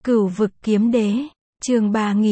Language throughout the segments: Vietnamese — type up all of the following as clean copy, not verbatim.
Cửu vực kiếm đế, chương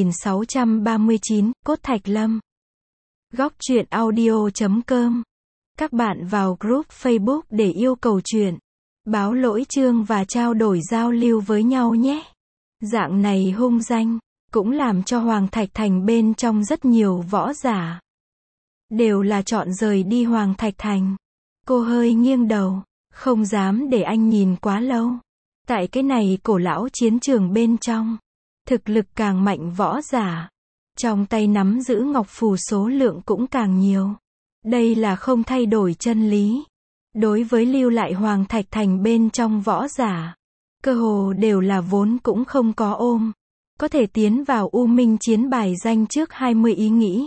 3639, Cốt Thạch Lâm. Góc truyện audio.com. Các bạn vào group Facebook để yêu cầu truyện, báo lỗi chương và trao đổi giao lưu với nhau nhé. Dạng này hung danh, cũng làm cho Hoàng Thạch Thành bên trong rất nhiều võ giả đều là chọn rời đi Hoàng Thạch Thành. Cô hơi nghiêng đầu, không dám để anh nhìn quá lâu. Tại cái này cổ lão chiến trường bên trong, thực lực càng mạnh võ giả, trong tay nắm giữ ngọc phù số lượng cũng càng nhiều. Đây là không thay đổi chân lý. Đối với lưu lại Hoàng Thạch Thành bên trong võ giả, cơ hồ đều là vốn cũng không có ôm có thể tiến vào U Minh chiến bài danh trước 20 ý nghĩ.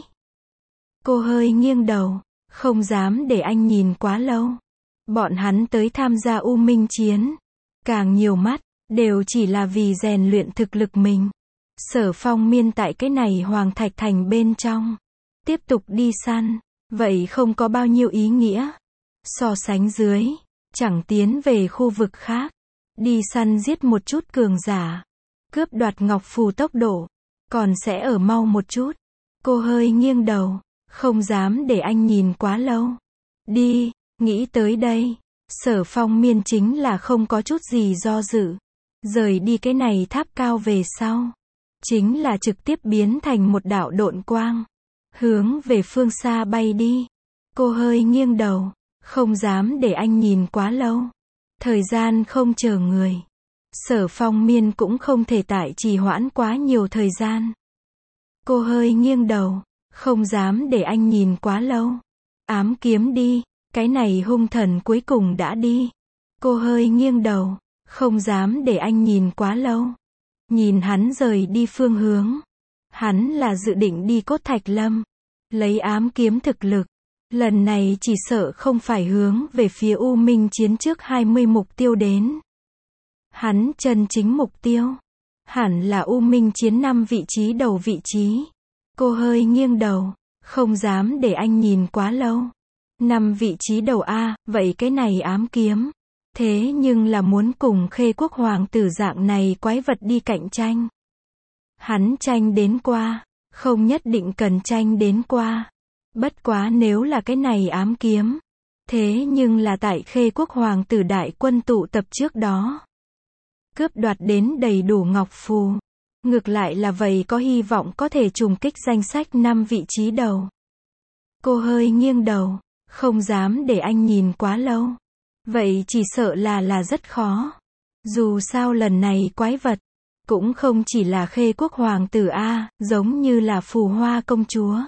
Cô hơi nghiêng đầu, không dám để anh nhìn quá lâu. Bọn hắn tới tham gia U Minh chiến, càng nhiều mắt, đều chỉ là vì rèn luyện thực lực mình. Sở Phong Miên tại cái này Hoàng Thạch Thành bên trong, tiếp tục đi săn, vậy không có bao nhiêu ý nghĩa. So sánh dưới, chẳng tiến về khu vực khác, đi săn giết một chút cường giả, cướp đoạt ngọc phù tốc độ, còn sẽ ở mau một chút. Cô hơi nghiêng đầu, không dám để anh nhìn quá lâu. Đi, nghĩ tới đây, Sở Phong Miên chính là không có chút gì do dự. Rời đi cái này tháp cao về sau, chính là trực tiếp biến thành một đạo độn quang, hướng về phương xa bay đi. Cô hơi nghiêng đầu, không dám để anh nhìn quá lâu. Thời gian không chờ người, Sở Phong Miên cũng không thể tại trì hoãn quá nhiều thời gian. Cô hơi nghiêng đầu, không dám để anh nhìn quá lâu. Ám kiếm đi, cái này hung thần cuối cùng đã đi. Cô hơi nghiêng đầu, không dám để anh nhìn quá lâu. Nhìn hắn rời đi phương hướng, hắn là dự định đi Cốt Thạch Lâm, lấy ám kiếm thực lực. Lần này chỉ sợ không phải hướng về phía U Minh chiến trước 20 mục tiêu đến. Hắn chân chính mục tiêu, hẳn là U Minh chiến 5 vị trí đầu vị trí. Cô hơi nghiêng đầu, không dám để anh nhìn quá lâu. 5 vị trí đầu A, vậy cái này ám kiếm. Thế nhưng là muốn cùng Khê Quốc hoàng tử dạng này quái vật đi cạnh tranh. Hắn tranh đến qua, không nhất định cần tranh đến qua. Bất quá nếu là cái này ám kiếm, thế nhưng là tại Khê Quốc hoàng tử đại quân tụ tập trước đó, cướp đoạt đến đầy đủ ngọc phù. Ngược lại là vậy có hy vọng có thể trùng kích danh sách 5 vị trí đầu. Cô hơi nghiêng đầu, không dám để anh nhìn quá lâu. Vậy chỉ sợ là rất khó. Dù sao lần này quái vật, cũng không chỉ là Khê Quốc hoàng tử A, giống như là Phù Hoa công chúa,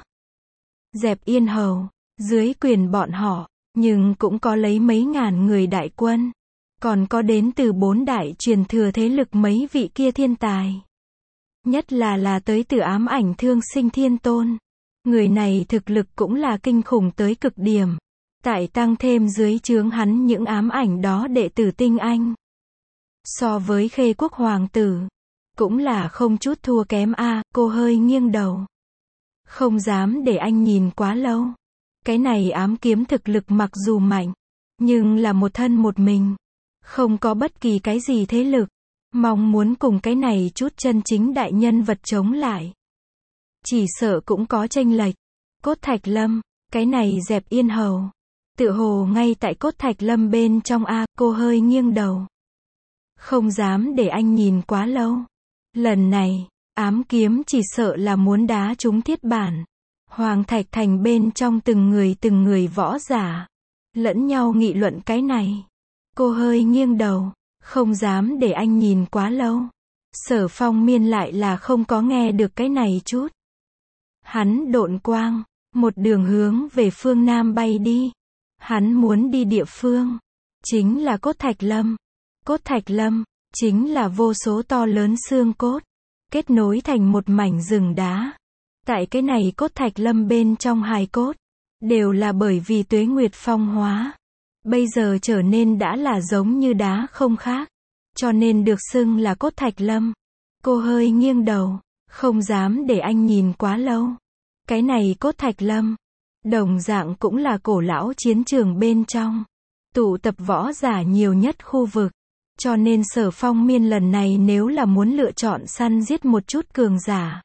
Dẹp Yên hầu, dưới quyền bọn họ, nhưng cũng có lấy mấy ngàn người đại quân. Còn có đến từ 4 đại truyền thừa thế lực mấy vị kia thiên tài. Nhất là tới từ ám ảnh Thương Sinh Thiên Tôn. Người này thực lực cũng là kinh khủng tới cực điểm. Tại tăng thêm dưới trướng hắn những ám ảnh đó đệ tử tinh anh. So với Khê Quốc hoàng tử, cũng là không chút thua kém a. Cô hơi nghiêng đầu, không dám để anh nhìn quá lâu. Cái này ám kiếm thực lực mặc dù mạnh, nhưng là một thân một mình, không có bất kỳ cái gì thế lực. Mong muốn cùng cái này chút chân chính đại nhân vật chống lại, chỉ sợ cũng có chênh lệch. Cốt Thạch Lâm, cái này Dẹp Yên hầu, tựa hồ ngay tại Cốt Thạch Lâm bên trong a. Cô hơi nghiêng đầu, không dám để anh nhìn quá lâu. Lần này, ám kiếm chỉ sợ là muốn đá trúng thiết bản. Hoàng Thạch Thành bên trong từng người võ giả, lẫn nhau nghị luận cái này. Cô hơi nghiêng đầu, không dám để anh nhìn quá lâu. Sở Phong Miên lại là không có nghe được cái này chút. Hắn độn quang, một đường hướng về phương Nam bay đi. Hắn muốn đi địa phương, chính là Cốt Thạch Lâm. Cốt Thạch Lâm, chính là vô số to lớn xương cốt, kết nối thành một mảnh rừng đá. Tại cái này Cốt Thạch Lâm bên trong hài cốt, đều là bởi vì tuế nguyệt phong hóa. Bây giờ trở nên đã là giống như đá không khác, cho nên được xưng là Cốt Thạch Lâm. Cô hơi nghiêng đầu, không dám để anh nhìn quá lâu. Cái này Cốt Thạch Lâm, đồng dạng cũng là cổ lão chiến trường bên trong, tụ tập võ giả nhiều nhất khu vực. Cho nên Sở Phong Miên lần này nếu là muốn lựa chọn săn giết một chút cường giả,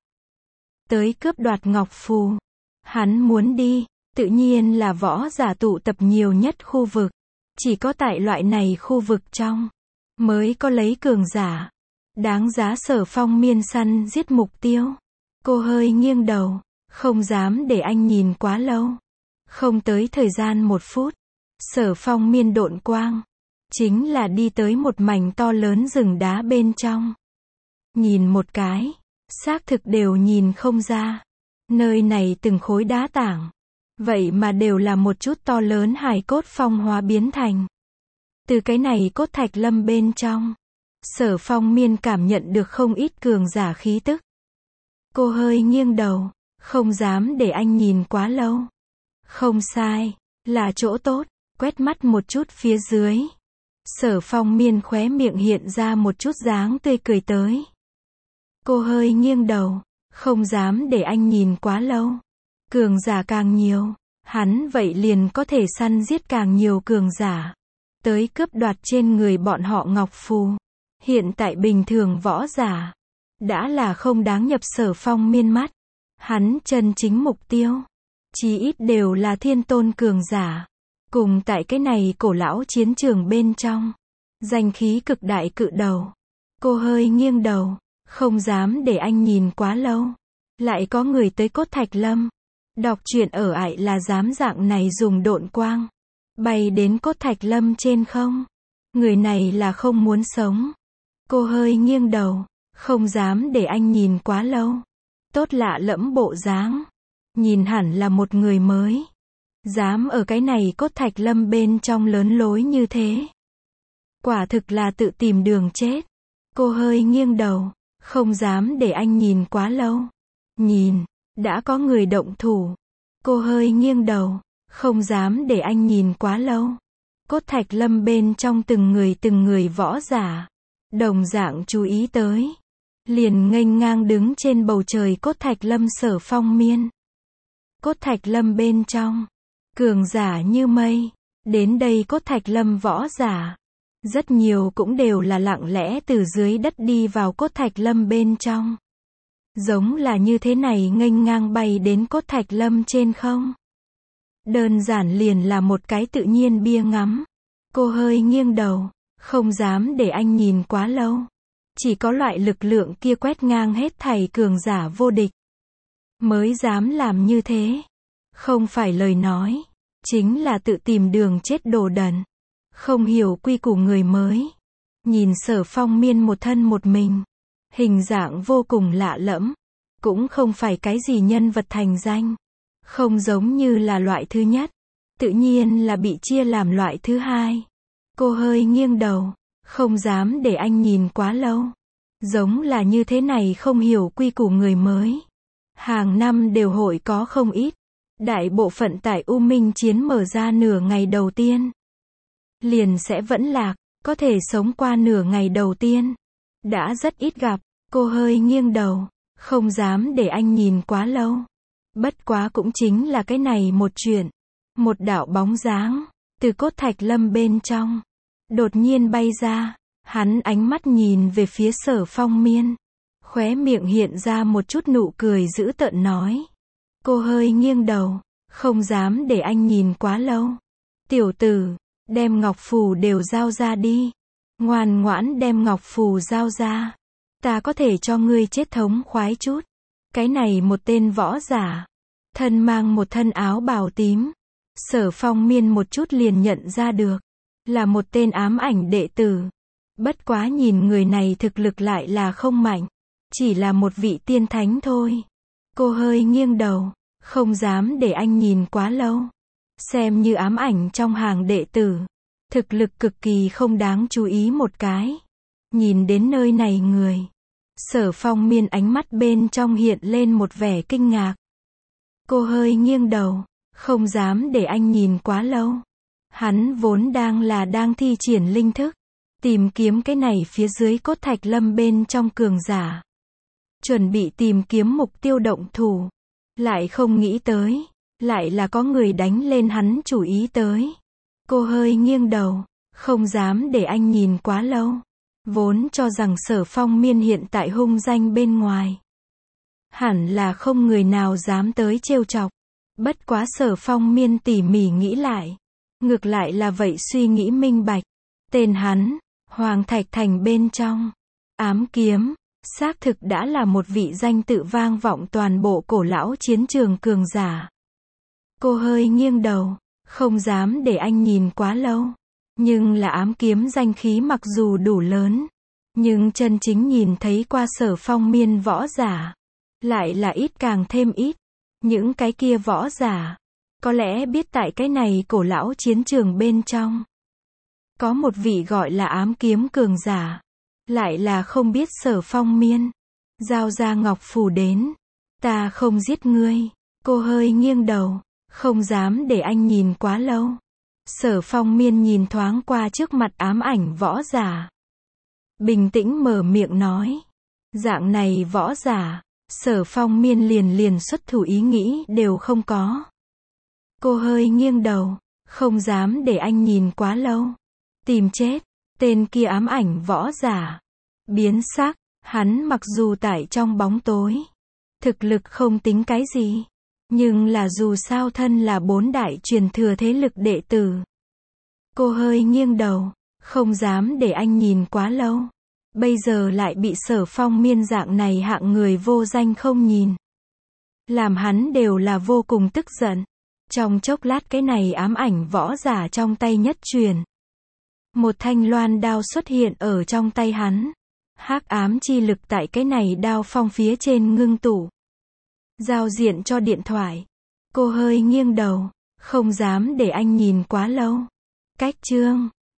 tới cướp đoạt ngọc phù, hắn muốn đi, tự nhiên là võ giả tụ tập nhiều nhất khu vực. Chỉ có tại loại này khu vực trong, mới có lấy cường giả. Đáng giá Sở Phong Miên săn giết mục tiêu. Cô hơi nghiêng đầu, không dám để anh nhìn quá lâu. Không tới thời gian 1 phút, Sở Phong Miên độn quang, chính là đi tới một mảnh to lớn rừng đá bên trong. Nhìn một cái, xác thực đều nhìn không ra. Nơi này từng khối đá tảng, vậy mà đều là một chút to lớn hài cốt phong hóa biến thành. Từ cái này cốt thạch lâm bên trong, Sở Phong Miên cảm nhận được không ít cường giả khí tức. Cô hơi nghiêng đầu, không dám để anh nhìn quá lâu. Không sai, là chỗ tốt, quét mắt một chút phía dưới. Sở Phong Miên khóe miệng hiện ra một chút dáng tươi cười tới. Cô hơi nghiêng đầu, không dám để anh nhìn quá lâu. Cường giả càng nhiều, hắn vậy liền có thể săn giết càng nhiều cường giả, tới cướp đoạt trên người bọn họ ngọc phù. Hiện tại bình thường võ giả, đã là không đáng nhập Sở Phong Miên mắt. Hắn chân chính mục tiêu, chí ít đều là thiên tôn cường giả. Cùng tại cái này cổ lão chiến trường bên trong, danh khí cực đại cự đầu. Cô hơi nghiêng đầu, không dám để anh nhìn quá lâu. Lại có người tới cốt thạch lâm. Đọc truyện ở ải là dám dạng này dùng độn quang, bay đến cốt thạch lâm trên không. Người này là không muốn sống. Cô hơi nghiêng đầu, không dám để anh nhìn quá lâu. Tốt lạ lẫm bộ dáng, nhìn hẳn là một người mới. Dám ở cái này cốt thạch lâm bên trong lớn lối như thế. Quả thực là tự tìm đường chết. Cô hơi nghiêng đầu, không dám để anh nhìn quá lâu. Nhìn, đã có người động thủ. Cô hơi nghiêng đầu, không dám để anh nhìn quá lâu. Cốt thạch lâm bên trong từng người võ giả, đồng dạng chú ý tới. Liền nghênh ngang đứng trên bầu trời cốt thạch lâm Sở Phong Miên. Cốt thạch lâm bên trong, cường giả như mây. Đến đây cốt thạch lâm võ giả, rất nhiều cũng đều là lặng lẽ từ dưới đất đi vào cốt thạch lâm bên trong. Giống là như thế này nghênh ngang bay đến cốt thạch lâm trên không. Đơn giản liền là một cái tự nhiên bia ngắm. Cô hơi nghiêng đầu, không dám để anh nhìn quá lâu. Chỉ có loại lực lượng kia quét ngang hết thảy cường giả vô địch, mới dám làm như thế. Không phải lời nói, chính là tự tìm đường chết đồ đần. Không hiểu quy củ người mới. Nhìn Sở Phong Miên một thân một mình, hình dạng vô cùng lạ lẫm, cũng không phải cái gì nhân vật thành danh, không giống như là loại thứ nhất, tự nhiên là bị chia làm loại thứ hai. Cô hơi nghiêng đầu, không dám để anh nhìn quá lâu. Giống là như thế này không hiểu quy củ người mới. Hàng năm đều hội có không ít. Đại bộ phận tại U Minh chiến mở ra nửa ngày đầu tiên, liền sẽ vẫn lạc, có thể sống qua nửa ngày đầu tiên. Đã rất ít gặp. Cô hơi nghiêng đầu, không dám để anh nhìn quá lâu. Bất quá cũng chính là cái này một chuyện. Một đạo bóng dáng, từ cốt thạch lâm bên trong, đột nhiên bay ra. Hắn ánh mắt nhìn về phía Sở Phong Miên. Khóe miệng hiện ra một chút nụ cười dữ tợn nói. Cô hơi nghiêng đầu, không dám để anh nhìn quá lâu. Tiểu tử, đem ngọc phù đều giao ra đi. Ngoan ngoãn đem ngọc phù giao ra. Ta có thể cho ngươi chết thống khoái chút. Cái này một tên võ giả, thân mang một thân áo bào tím. Sở Phong Miên một chút liền nhận ra được, là một tên ám ảnh đệ tử. Bất quá nhìn người này thực lực lại là không mạnh, chỉ là một vị tiên thánh thôi. Cô hơi nghiêng đầu, không dám để anh nhìn quá lâu. Xem như ám ảnh trong hàng đệ tử, thực lực cực kỳ không đáng chú ý một cái. Nhìn đến nơi này người, Sở Phong Miên ánh mắt bên trong hiện lên một vẻ kinh ngạc. Cô hơi nghiêng đầu, không dám để anh nhìn quá lâu. Hắn vốn đang thi triển linh thức, tìm kiếm cái này phía dưới cốt thạch lâm bên trong cường giả. Chuẩn bị tìm kiếm mục tiêu động thủ. Lại không nghĩ tới, lại là có người đánh lên hắn chủ ý tới. Cô hơi nghiêng đầu, Không dám để anh nhìn quá lâu. Vốn cho rằng Sở Phong Miên hiện tại hung danh bên ngoài. Hẳn là không người nào dám tới trêu chọc. Bất quá Sở Phong Miên tỉ mỉ nghĩ lại. Ngược lại là vậy suy nghĩ minh bạch. Tên hắn, Hoàng Thạch Thành bên trong. Ám kiếm, xác thực đã là một vị danh tự vang vọng toàn bộ cổ lão chiến trường cường giả. Cô hơi nghiêng đầu, không dám để anh nhìn quá lâu. Nhưng là ám kiếm danh khí mặc dù đủ lớn. Nhưng chân chính nhìn thấy qua Sở Phong Miên võ giả. Lại là ít càng thêm ít. Những cái kia võ giả. Có lẽ biết tại cái này cổ lão chiến trường bên trong. Có một vị gọi là ám kiếm cường giả. Lại là không biết Sở Phong Miên. Giao ra ngọc phù đến. Ta không giết ngươi. Cô hơi nghiêng đầu. Không dám để anh nhìn quá lâu. Sở Phong Miên nhìn thoáng qua trước mặt ám ảnh võ giả. Bình tĩnh mở miệng nói. Dạng này võ giả. Sở Phong Miên liền xuất thủ ý nghĩ đều không có. Cô hơi nghiêng đầu. Không dám để anh nhìn quá lâu. Tìm chết. Tên kia ám ảnh võ giả. Biến sắc. Hắn mặc dù tại trong bóng tối. Thực lực không tính cái gì. Nhưng là dù sao thân là 4 đại truyền thừa thế lực đệ tử. Cô hơi nghiêng đầu. Không dám để anh nhìn quá lâu. Bây giờ lại bị Sở Phong Miên dạng này hạng người vô danh không nhìn. Làm hắn đều là vô cùng tức giận. Trong chốc lát cái này ám ảnh võ giả trong tay nhất truyền. Một thanh loan đao xuất hiện ở trong tay hắn. Hắc ám chi lực tại cái này đao phong phía trên ngưng tụ. Giao diện cho điện thoại. Cô hơi nghiêng đầu. Không dám để anh nhìn quá lâu. Cách chương